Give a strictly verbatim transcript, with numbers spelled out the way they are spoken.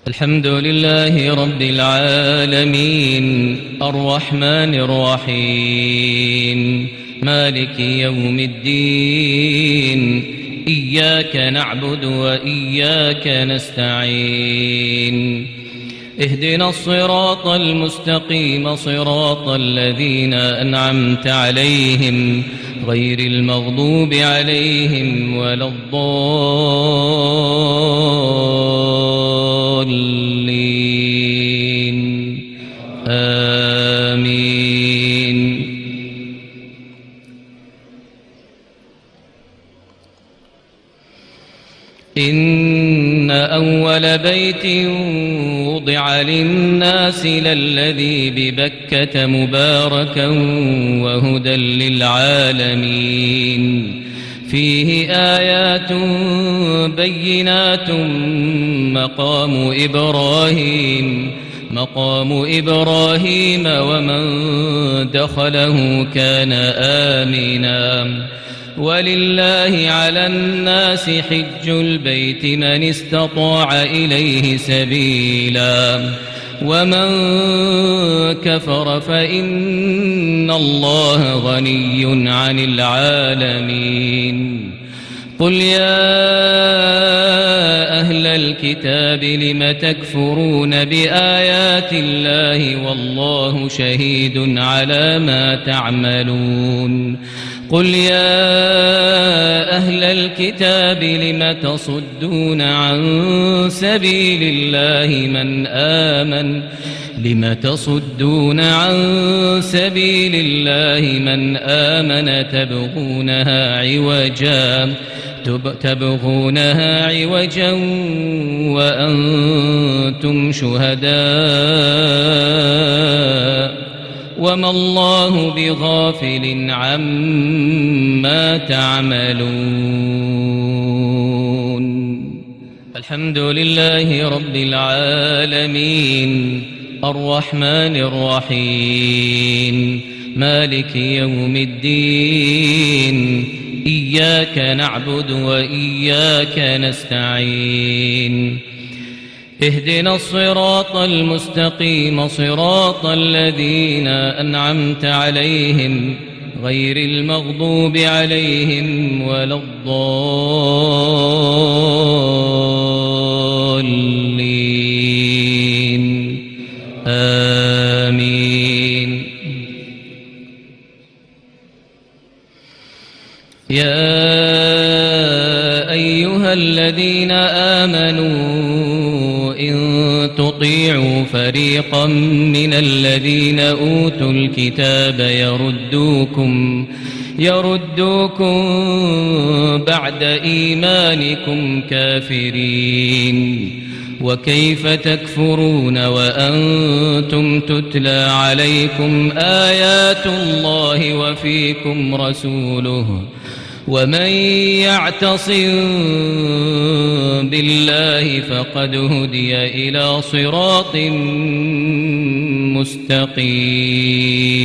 الحمد لله رب العالمين الرحمن الرحيم مالك يوم الدين إياك نعبد وإياك نستعين اهدنا الصراط المستقيم صراط الذين أنعمت عليهم غير المغضوب عليهم ولا الضالين آمين. إن أول بيت وضع للناس للذي ببكة مباركا وهدى للعالمين فيه آيات بينات مقام إبراهيم مقام إبراهيم ومن دخله كان آمنا ولله على الناس حج البيت من استطاع إليه سبيلا ومن كفر فإن الله غني عن العالمين. قل يا أهل الكتاب لم تكفرون بآيات الله والله شهيد على ما تعملون. قل يا أهل الكتاب لم تصدون عن سبيل الله من آمن لم تصدون عن سبيل الله من آمن تبغونها عوجا تبغونها عوجا وأنتم شهداء وما الله بغافل عما تعملون. الحمد لله رب العالمين الرحمن الرحيم مالك يوم الدين إياك نعبد وإياك نستعين اهدنا الصراط المستقيم صراط الذين أنعمت عليهم غير المغضوب عليهم ولا الضالين آمين. يا أيها الذين آمنوا تطيعوا فريقا من الذين أوتوا الكتاب يردوكم يردوكم بعد إيمانكم كافرين وكيف تكفرون وأنتم تتلى عليكم آيات الله وفيكم رسوله ومن يعتصم بالله فقد هدي إلى صراط مستقيم.